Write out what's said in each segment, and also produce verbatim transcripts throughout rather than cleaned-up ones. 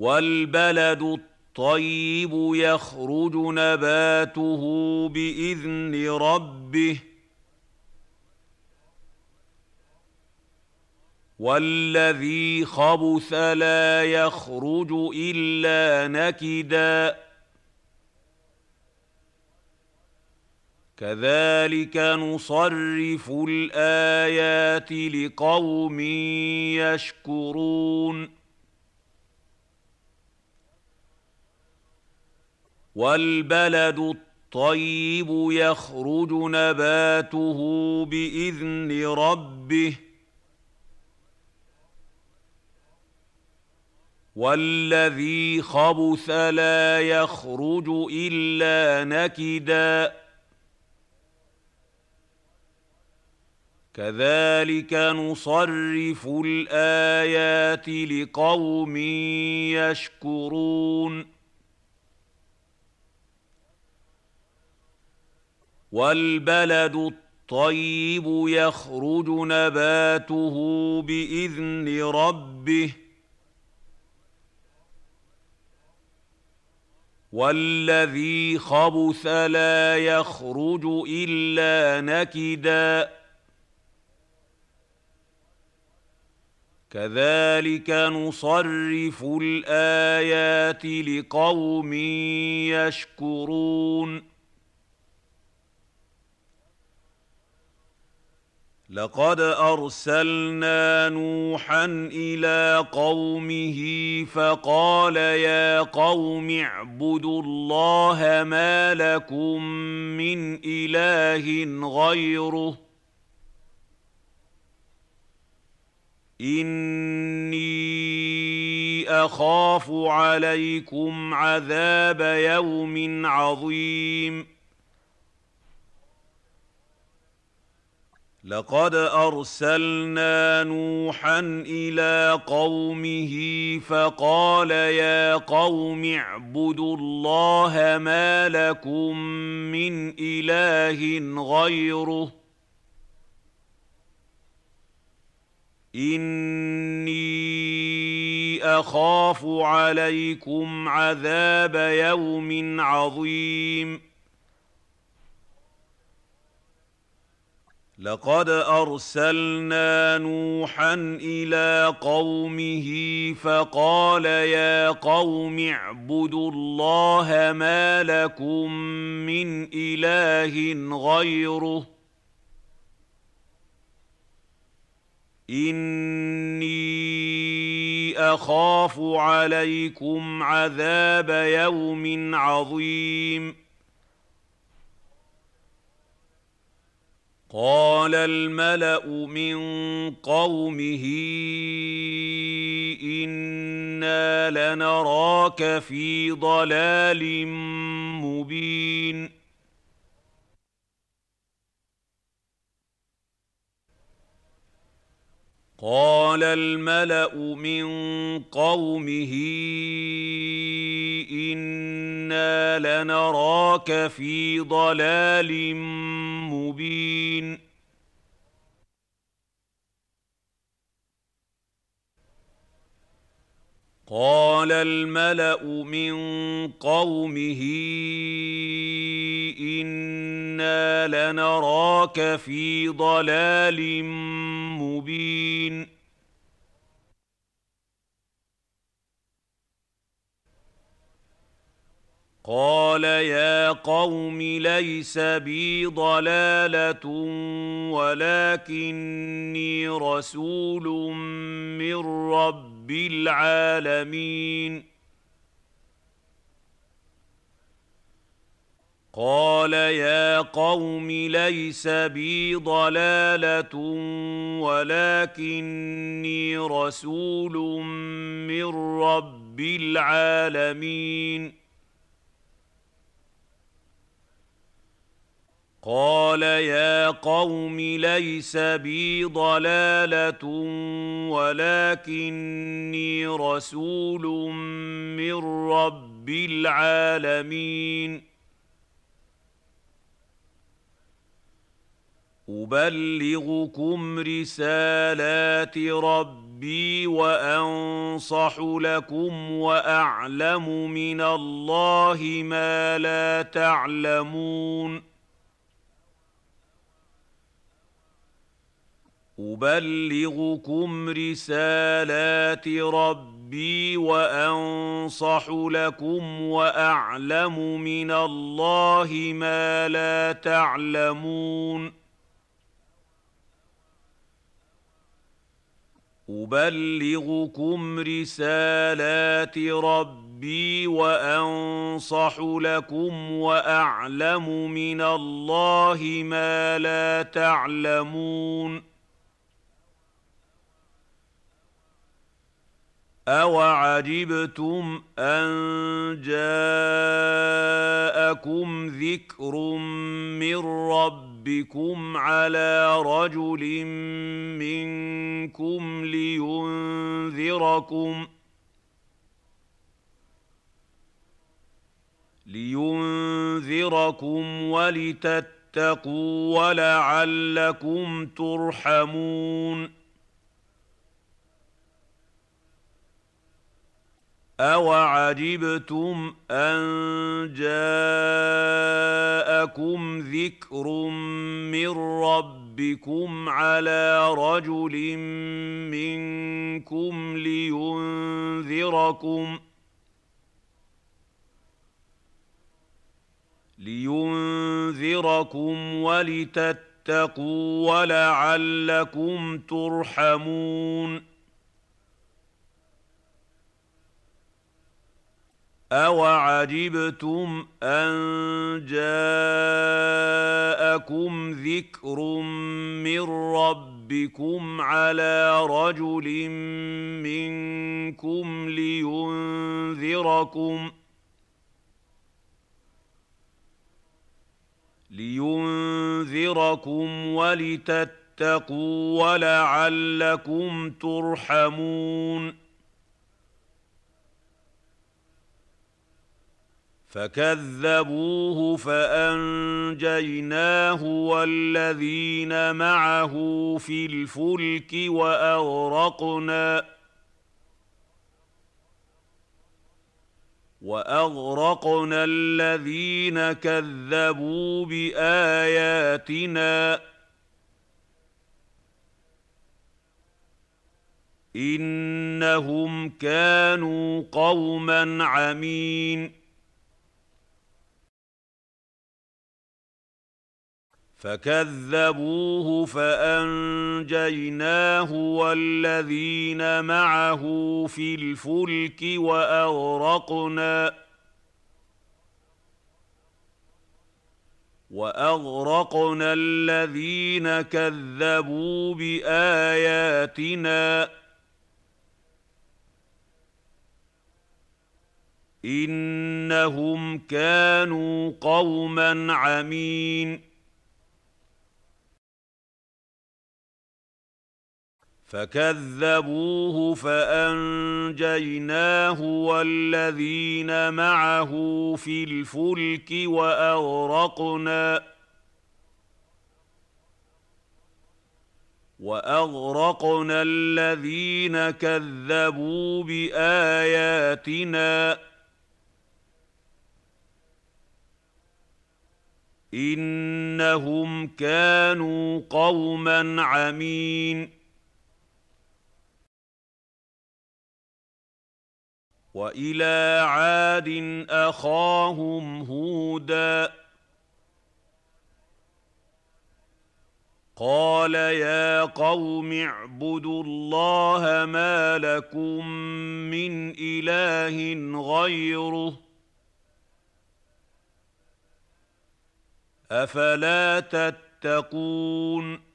وَالْبَلَدُ الطَّيِّبُ يَخْرُجُ نَبَاتُهُ بِإِذْنِ رَبِّهِ وَالَّذِي خَبُثَ لَا يَخْرُجُ إِلَّا نَكِدًا كَذَٰلِكَ نُصَرِّفُ الْآيَاتِ لِقَوْمٍ يَشْكُرُونَ وَالْبَلَدُ الطَّيِّبُ يَخْرُجُ نَبَاتُهُ بِإِذْنِ رَبِّهِ وَالَّذِي خَبُثَ لَا يَخْرُجُ إِلَّا نَكِدًا كَذَٰلِكَ نُصَرِّفُ الْآيَاتِ لِقَوْمٍ يَشْكُرُونَ وَالْبَلَدُ الطَّيِّبُ يَخْرُجُ نَبَاتُهُ بِإِذْنِ رَبِّهِ وَالَّذِي خَبُثَ لَا يَخْرُجُ إِلَّا نَكِدًا كَذَٰلِكَ نُصَرِّفُ الْآيَاتِ لِقَوْمٍ يَشْكُرُونَ لَقَدْ أَرْسَلْنَا نُوحًا إِلَىٰ قَوْمِهِ فَقَالَ يَا قَوْمِ اعْبُدُوا اللَّهَ مَا لَكُم مِّنْ إِلَٰهٍ غَيْرُهُ إِنِّي أَخَافُ عَلَيْكُمْ عَذَابَ يَوْمٍ عَظِيمٍ لَقَدْ أَرْسَلْنَا نُوحًا إِلَىٰ قَوْمِهِ فَقَالَ يَا قَوْمِ اعْبُدُوا اللَّهَ مَا لَكُم مِّنْ إِلَٰهٍ غَيْرُهُ إِنِّي أَخَافُ عَلَيْكُمْ عَذَابَ يَوْمٍ عَظِيمٍ لَقَدْ أَرْسَلْنَا نُوحًا إِلَىٰ قَوْمِهِ فَقَالَ يَا قَوْمِ اعْبُدُوا اللَّهَ مَا لَكُم مِّنْ إِلَٰهٍ غَيْرُهُ إِنِّي أَخَافُ عَلَيْكُمْ عَذَابَ يَوْمٍ عَظِيمٍ قَالَ الْمَلَأُ مِن قَوْمِهِ إِنَّا لَنَرَاكَ فِي ضَلَالٍ مُّبِينٍ قَالَ الْمَلَأُ مِن قَوْمِهِ إِنَّا لَنَرَاكَ فِي ضَلَالٍ مُّبِينٍ قَالَ الْمَلَأُ مِن قَوْمِهِ إِنَّا لَنَرَاكَ فِي ضَلَالٍ مُّبِينٍ قَالَ يَا قَوْمِ لَيْسَ بِي ضَلَالَةٌ وَلَٰكِنِّي رَسُولٌ مِّن رَّبِّ الْعَالَمِينَ قَالَ يَا قَوْمِ لَيْسَ بِي ضَلَالَةٌ وَلَٰكِنِّي رَسُولٌ مِّن رَّبِّ الْعَالَمِينَ قَالَ يَا قَوْمِ لَيْسَ بِي ضَلَالَةٌ وَلَٰكِنِّي رَسُولٌ مِّن رَّبِّ الْعَالَمِينَ أُبَلِّغُكُمْ رِسَالَاتِ رَبِّي ربي وأنصح لكم وأعلم من الله ما لا تعلمون أبلغكم رسالات ربي وأنصح لكم وأعلم من الله ما لا تعلمون أبلغكم رسالات ربي وأنصح لكم وأعلم من الله ما لا تعلمون أَوَعَجِبْتُمْ أَن جَاءَكُمْ ذِكْرٌ مِّن رَّبِّكُمْ عَلَىٰ رَجُلٍ مِّنكُمْ لِيُنذِرَكُمْ لِيُنذِرَكُمْ وَلِتَتَّقُوا وَلَعَلَّكُمْ تُرْحَمُونَ أَوَعَجِبْتُمْ أَن جَاءَكُمْ ذِكْرٌ مِّن رَّبِّكُمْ عَلَىٰ رَجُلٍ مِّنكُمْ لِيُنذِرَكُمْ لِيُنذِرَكُمْ وَلِتَتَّقُوا وَلَعَلَّكُمْ تُرْحَمُونَ أَوَعَجِبْتُمْ أَن جَاءَكُمْ ذِكْرٌ مِّن رَّبِّكُمْ عَلَىٰ رَجُلٍ مِّنكُمْ لِيُنذِرَكُمْ لِيُنذِرَكُمْ وَلِتَتَّقُوا وَلَعَلَّكُمْ تُرْحَمُونَ فَكَذَّبُوهُ فَأَنجَيْنَاهُ وَالَّذِينَ مَعَهُ فِي الْفُلْكِ وَأَغْرَقْنَا وَأَغْرَقْنَا الَّذِينَ كَذَّبُوا بِآيَاتِنَا إِنَّهُمْ كَانُوا قَوْمًا عَمِينَ فَكَذَّبُوهُ فَأَنجَيْنَاهُ وَالَّذِينَ مَعَهُ فِي الْفُلْكِ وَأَغْرَقْنَا وَأَغْرَقْنَا الَّذِينَ كَذَّبُوا بِآيَاتِنَا إِنَّهُمْ كَانُوا قَوْمًا عَمِينَ فَكَذَّبُوهُ فَأَنجَيْنَاهُ وَالَّذِينَ مَعَهُ فِي الْفُلْكِ وَأَغْرَقْنَا وَأَغْرَقْنَا الَّذِينَ كَذَّبُوا بِآيَاتِنَا إِنَّهُمْ كَانُوا قَوْمًا عَمِينَ وَإِلَىٰ عَادٍ أَخَاهُمْ هُودًا قَالَ يَا قَوْمِ اعْبُدُوا اللَّهَ مَا لَكُم مِّنْ إِلَٰهٍ غَيْرُهُ أَفَلَا تَتَّقُونَ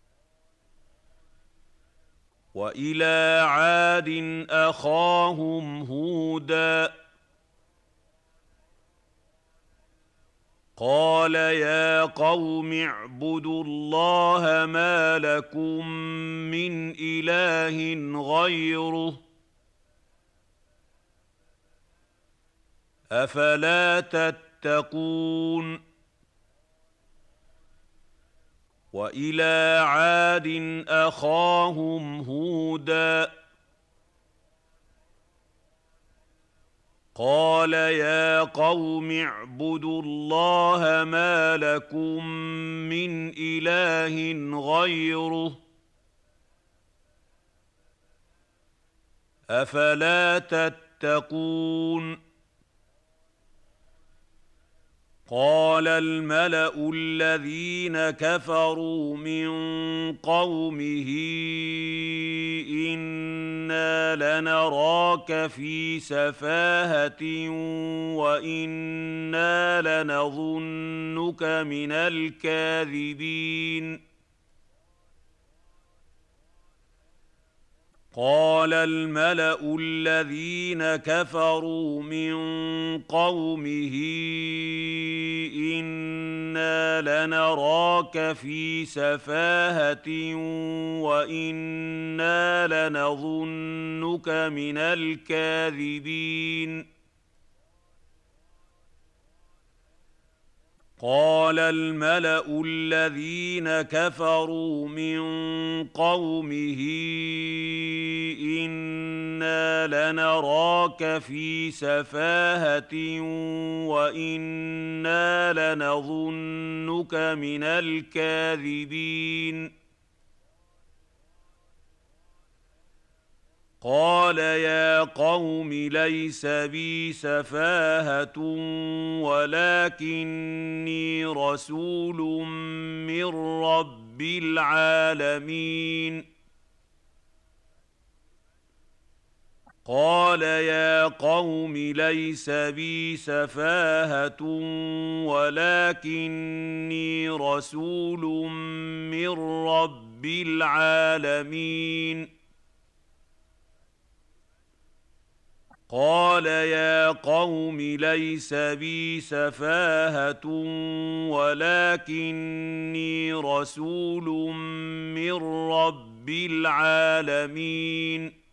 وَإِلَىٰ عَادٍ أَخَاهُمْ هُودًا قَالَ يَا قَوْمِ اعْبُدُوا اللَّهَ مَا لَكُم مِّنْ إِلَٰهٍ غَيْرُهُ أَفَلَا تَتَّقُونَ وإلى عاد أخاهم هودا قال يا قوم اعبدوا الله ما لكم من إله غيره أفلا تتقون قال الملأ الذين كفروا من قومه إنا لنراك في سفاهة وإنا لنظنك من الكاذبين قال الملأ الذين كفروا من قومه إنا لنراك في سفاهة وإنا لنظنك من الكاذبين قال الملأ الذين كفروا من قومه إنا لنراك في سفاهة وإنا لنظنك من الكاذبين قال يا قوم ليس بي سفاهة ولكني رسول من رب العالمين قال يا قوم ليس بي سفاهة ولكني رسول من رب العالمين قال يا قوم ليس بي سفاهة ولكني رسول من رب العالمين